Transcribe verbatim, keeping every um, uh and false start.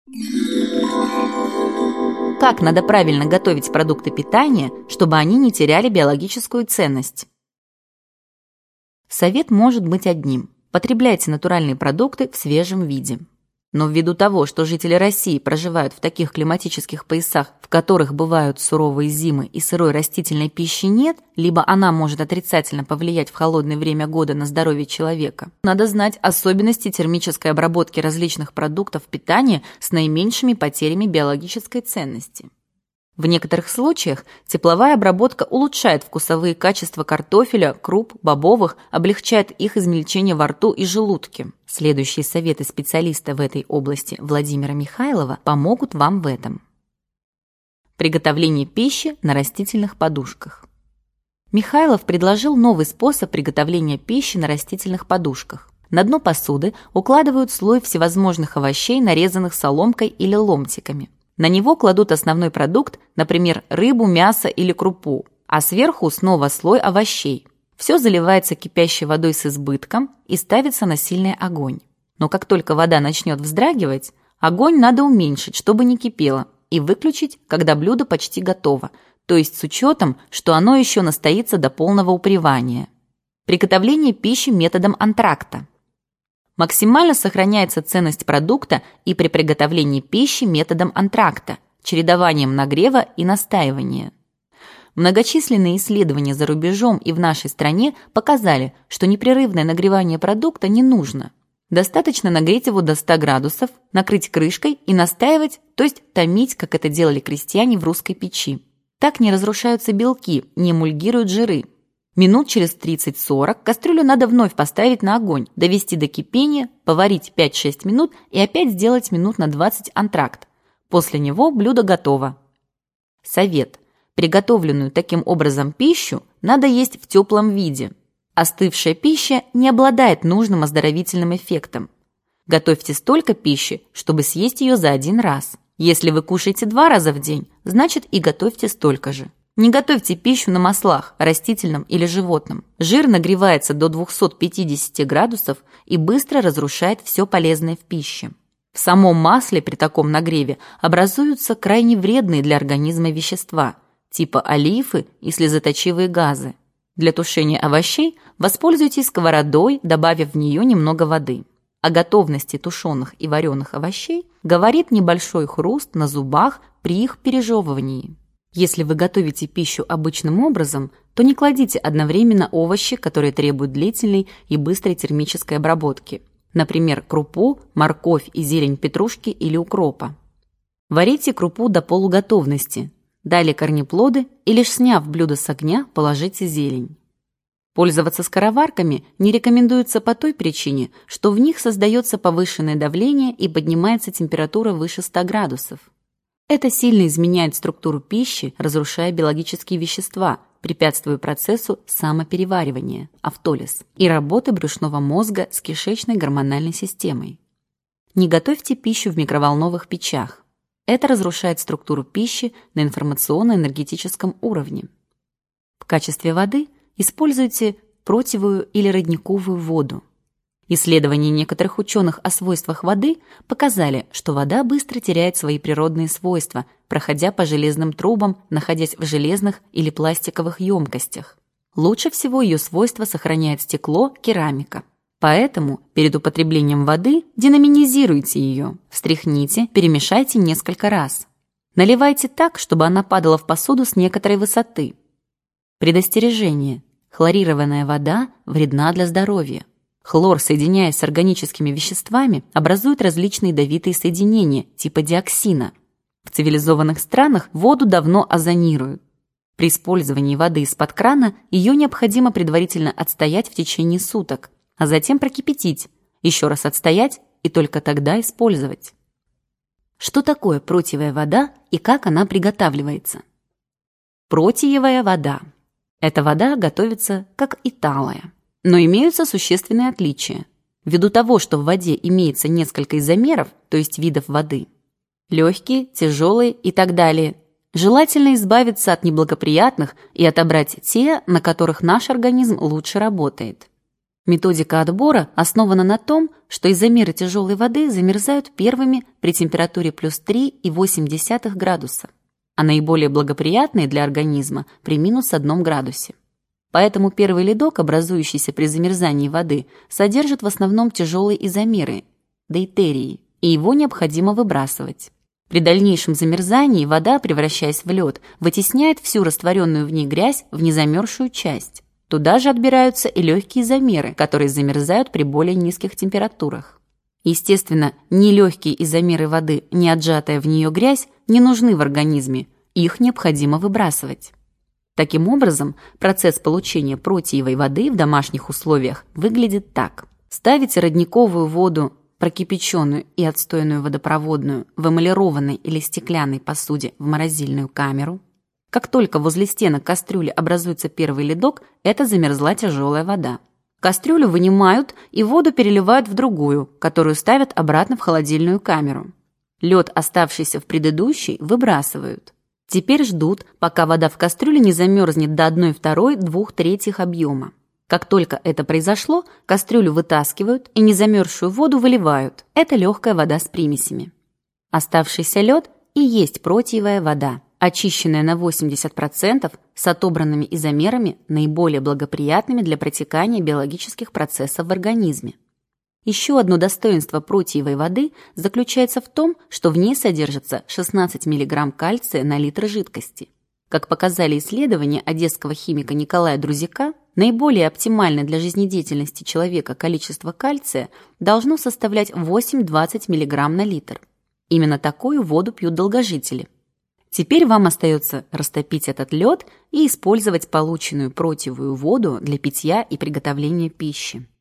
Как надо правильно готовить продукты питания, чтобы они не теряли биологическую ценность? Совет может быть одним: потребляйте натуральные продукты в свежем виде. Но ввиду того, что жители России проживают в таких климатических поясах, в которых бывают суровые зимы и сырой растительной пищи нет, либо она может отрицательно повлиять в холодное время года на здоровье человека, надо знать особенности термической обработки различных продуктов питания с наименьшими потерями биологической ценности. В некоторых случаях тепловая обработка улучшает вкусовые качества картофеля, круп, бобовых, облегчает их измельчение во рту и желудке. Следующие советы специалиста в этой области Владимира Михайлова помогут вам в этом. Приготовление пищи на растительных подушках. Михайлов предложил новый способ приготовления пищи на растительных подушках. На дно посуды укладывают слой всевозможных овощей, нарезанных соломкой или ломтиками. На него кладут основной продукт, например, рыбу, мясо или крупу, а сверху снова слой овощей. Все заливается кипящей водой с избытком и ставится на сильный огонь. Но как только вода начнет вздрагивать, огонь надо уменьшить, чтобы не кипело, и выключить, когда блюдо почти готово, то есть с учетом, что оно еще настоится до полного упревания. Приготовление пищи методом антракта. Максимально сохраняется ценность продукта и при приготовлении пищи методом антракта, чередованием нагрева и настаивания. Многочисленные исследования за рубежом и в нашей стране показали, что непрерывное нагревание продукта не нужно. Достаточно нагреть его до ста градусов, накрыть крышкой и настаивать, то есть томить, как это делали крестьяне в русской печи. Так не разрушаются белки, не эмульгируют жиры. Минут через тридцать-сорок кастрюлю надо вновь поставить на огонь, довести до кипения, поварить пять-шесть минут и опять сделать минут на двадцать антракт. После него блюдо готово. Совет. Приготовленную таким образом пищу надо есть в теплом виде. Остывшая пища не обладает нужным оздоровительным эффектом. Готовьте столько пищи, чтобы съесть ее за один раз. Если вы кушаете два раза в день, значит и готовьте столько же. Не готовьте пищу на маслах, растительном или животном. Жир нагревается до двухсот пятидесяти градусов и быстро разрушает все полезное в пище. В самом масле при таком нагреве образуются крайне вредные для организма вещества, типа олифы и слезоточивые газы. Для тушения овощей воспользуйтесь сковородой, добавив в нее немного воды. О готовности тушеных и вареных овощей говорит небольшой хруст на зубах при их пережевывании. Если вы готовите пищу обычным образом, то не кладите одновременно овощи, которые требуют длительной и быстрой термической обработки. Например, крупу, морковь и зелень петрушки или укропа. Варите крупу до полуготовности. Далее корнеплоды и лишь сняв блюдо с огня, положите зелень. Пользоваться скороварками не рекомендуется по той причине, что в них создается повышенное давление и поднимается температура выше ста градусов. Это сильно изменяет структуру пищи, разрушая биологические вещества, препятствуя процессу самопереваривания, автолиз, и работы брюшного мозга с кишечной гормональной системой. Не готовьте пищу в микроволновых печах. Это разрушает структуру пищи на информационно-энергетическом уровне. В качестве воды используйте противую или родниковую воду. Исследования некоторых ученых о свойствах воды показали, что вода быстро теряет свои природные свойства, проходя по железным трубам, находясь в железных или пластиковых емкостях. Лучше всего ее свойства сохраняет стекло, керамика. Поэтому перед употреблением воды денаминизируйте ее, встряхните, перемешайте несколько раз. Наливайте так, чтобы она падала в посуду с некоторой высоты. Предостережение. Хлорированная вода вредна для здоровья. Хлор, соединяясь с органическими веществами, образует различные ядовитые соединения типа диоксина. В цивилизованных странах воду давно озонируют. При использовании воды из-под крана ее необходимо предварительно отстоять в течение суток, а затем прокипятить, еще раз отстоять и только тогда использовать. Что такое протиевая вода и как она приготавливается? Протиевая вода. Эта вода готовится как и талая. Но имеются существенные отличия. Ввиду того, что в воде имеется несколько изомеров, то есть видов воды, легкие, тяжелые и так далее, желательно избавиться от неблагоприятных и отобрать те, на которых наш организм лучше работает. Методика отбора основана на том, что изомеры тяжелой воды замерзают первыми при температуре плюс три и восемь десятых градуса, а наиболее благоприятные для организма при минус одном градусе. Поэтому первый ледок, образующийся при замерзании воды, содержит в основном тяжелые изомеры – дейтерии, и его необходимо выбрасывать. При дальнейшем замерзании вода, превращаясь в лед, вытесняет всю растворенную в ней грязь в незамерзшую часть. Туда же отбираются и легкие изомеры, которые замерзают при более низких температурах. Естественно, ни легкие изомеры воды, ни отжатая в нее грязь не нужны в организме, их необходимо выбрасывать. Таким образом, процесс получения протиевой воды в домашних условиях выглядит так. Ставите родниковую воду, прокипяченную и отстойную водопроводную, в эмалированной или стеклянной посуде в морозильную камеру. Как только возле стенок кастрюли образуется первый ледок, это замерзла тяжелая вода. Кастрюлю вынимают и воду переливают в другую, которую ставят обратно в холодильную камеру. Лед, оставшийся в предыдущей, выбрасывают. Теперь ждут, пока вода в кастрюле не замерзнет до одной второй двух третьих объема. Как только это произошло, кастрюлю вытаскивают и незамерзшую воду выливают. Это легкая вода с примесями. Оставшийся лед и есть протиевая вода, очищенная на восемьдесят процентов с отобранными изомерами, наиболее благоприятными для протекания биологических процессов в организме. Еще одно достоинство протиевой воды заключается в том, что в ней содержится шестнадцать миллиграмм кальция на литр жидкости. Как показали исследования одесского химика Николая Друзяка, наиболее оптимальное для жизнедеятельности человека количество кальция должно составлять восемь-двадцать миллиграмм на литр. Именно такую воду пьют долгожители. Теперь вам остается растопить этот лед и использовать полученную протиевую воду для питья и приготовления пищи.